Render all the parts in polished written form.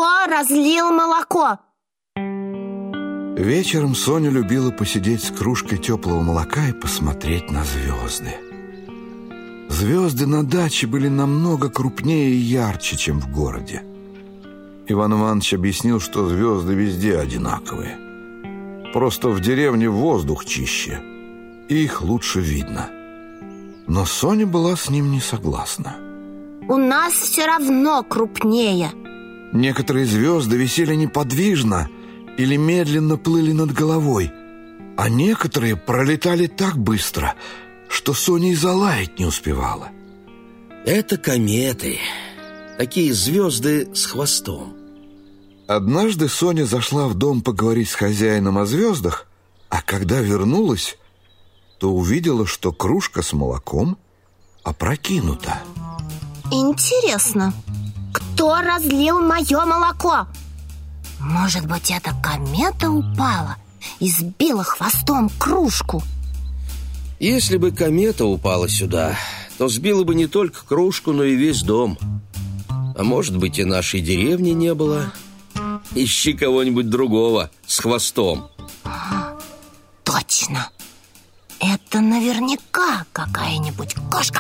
разлил молоко? Вечером Соня любила посидеть с кружкой теплого молока и посмотреть на звезды. Звезды на даче были намного крупнее и ярче, чем в городе. Иван Иванович объяснил, что звезды везде одинаковые. Просто в деревне воздух чище, и их лучше видно. Но Соня была с ним не согласна. У нас все равно крупнее. Некоторые звезды висели неподвижно или медленно плыли над головой, а некоторые пролетали так быстро, что Соня и залаять не успевала. Это кометы. Такие звезды с хвостом. Однажды Соня зашла в дом поговорить с хозяином о звездах, а когда вернулась, то увидела, что кружка с молоком опрокинута. Интересно, кто разлил мое молоко? Может быть, эта комета упала и сбила хвостом кружку? Если бы комета упала сюда, то сбила бы не только кружку, но и весь дом. А может быть, и нашей деревни не было. Ищи кого-нибудь другого с хвостом. Точно. Это наверняка какая-нибудь кошка.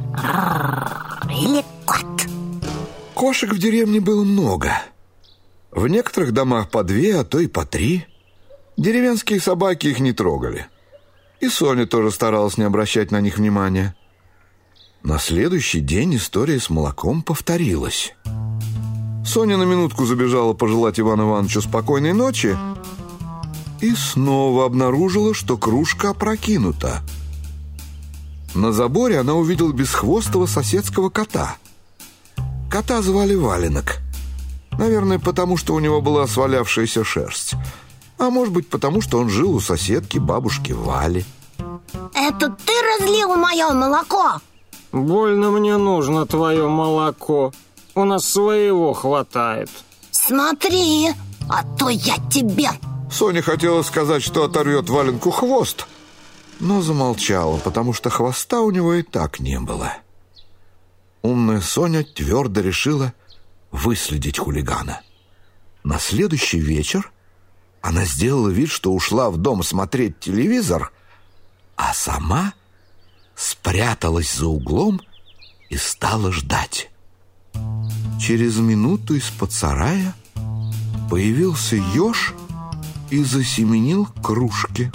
Или кот. Кошек в деревне было много. В некоторых домах по 2, а то и по 3. Деревенские собаки их не трогали. И Соня тоже старалась не обращать на них внимания. На следующий день история с молоком повторилась. Соня на минутку забежала пожелать Ивану Ивановичу спокойной ночи и снова обнаружила, что кружка опрокинута. На заборе она увидела бесхвостого соседского кота. Кота звали Валенок. Наверное, потому что у него была свалявшаяся шерсть. А может быть, потому что он жил у соседки бабушки Вали. Это ты разлил мое молоко? Больно мне нужно твое молоко. У нас своего хватает. Смотри, а то я тебе... Соня хотела сказать, что оторвет Валенку хвост, но замолчала, потому что хвоста у него и так не было. Умная Соня твердо решила выследить хулигана. На следующий вечер она сделала вид, что ушла в дом смотреть телевизор, а сама спряталась за углом и стала ждать. Через минуту из-под сарая появился еж и засеменил к кружке.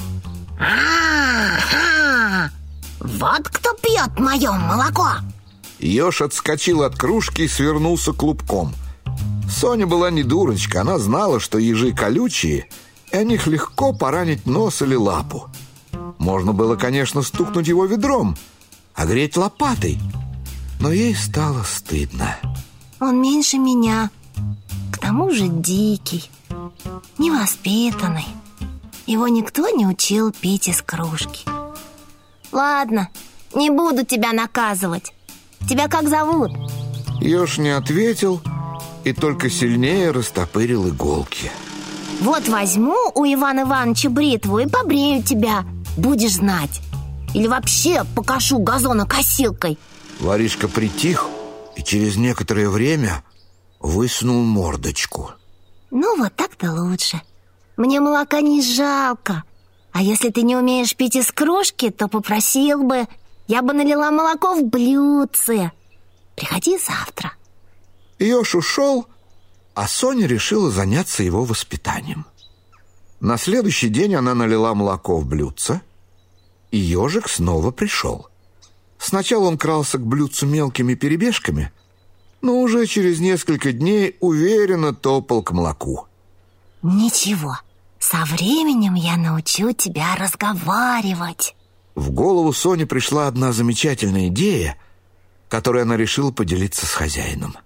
Вот кто пьет мое молоко. Еж отскочил от кружки и свернулся клубком. Соня была не дурочка, она знала, что ежи колючие, и о них легко поранить нос или лапу. Можно было, конечно, стукнуть его ведром, огреть лопатой, но ей стало стыдно. Он меньше меня, к тому же дикий, невоспитанный. Его никто не учил пить из кружки. Ладно, не буду тебя наказывать. Тебя как зовут? Еж не ответил и только сильнее растопырил иголки. Вот возьму у Ивана Ивановича бритву и побрею тебя. Будешь знать. Или вообще покошу газонокосилкой. Воришка притих и через некоторое время высунул мордочку. Ну вот так-то лучше. Мне молока не жалко. А если ты не умеешь пить из кружки, то попросил бы. Я бы налила молоко в блюдце. Приходи завтра. Еж ушел, а Соня решила заняться его воспитанием. На следующий день она налила молоко в блюдце, и ежик снова пришел. Сначала он крался к блюдцу мелкими перебежками, но уже через несколько дней уверенно топал к молоку. Ничего, со временем я научу тебя разговаривать. В голову Соне пришла одна замечательная идея, которой она решила поделиться с хозяином.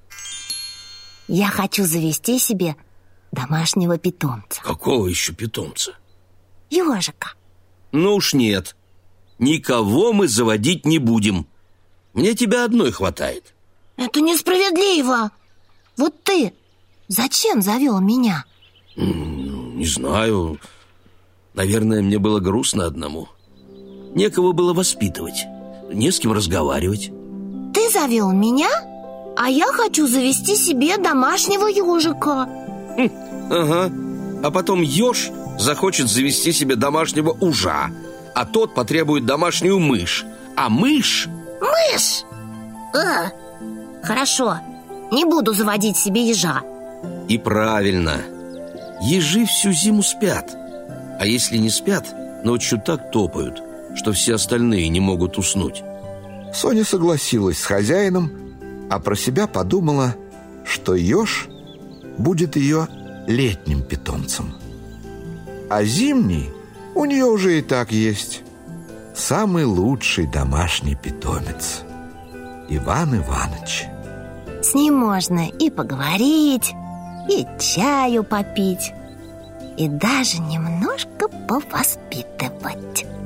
Я хочу завести себе домашнего питомца. Какого еще питомца? Ежика. Ну уж нет. Никого мы заводить не будем. Мне тебя одной хватает. Это несправедливо. Вот ты зачем завел меня? Не знаю. Наверное, мне было грустно одному. Некого было воспитывать, не с кем разговаривать. Ты завел меня? А я хочу завести себе домашнего ежика. Ага. А потом еж захочет завести себе домашнего ужа, а тот потребует домашнюю мышь. А мышь... Мышь! Хорошо, не буду заводить себе ежа. И правильно. Ежи всю зиму спят. А если не спят, ночью так топают, что все остальные не могут уснуть. Соня согласилась с хозяином, а про себя подумала, что еж будет ее летним питомцем. А зимний у нее уже и так есть. Самый лучший домашний питомец — Иван Иваныч. С ним можно и поговорить, и чаю попить, и даже немножко повоспитывать.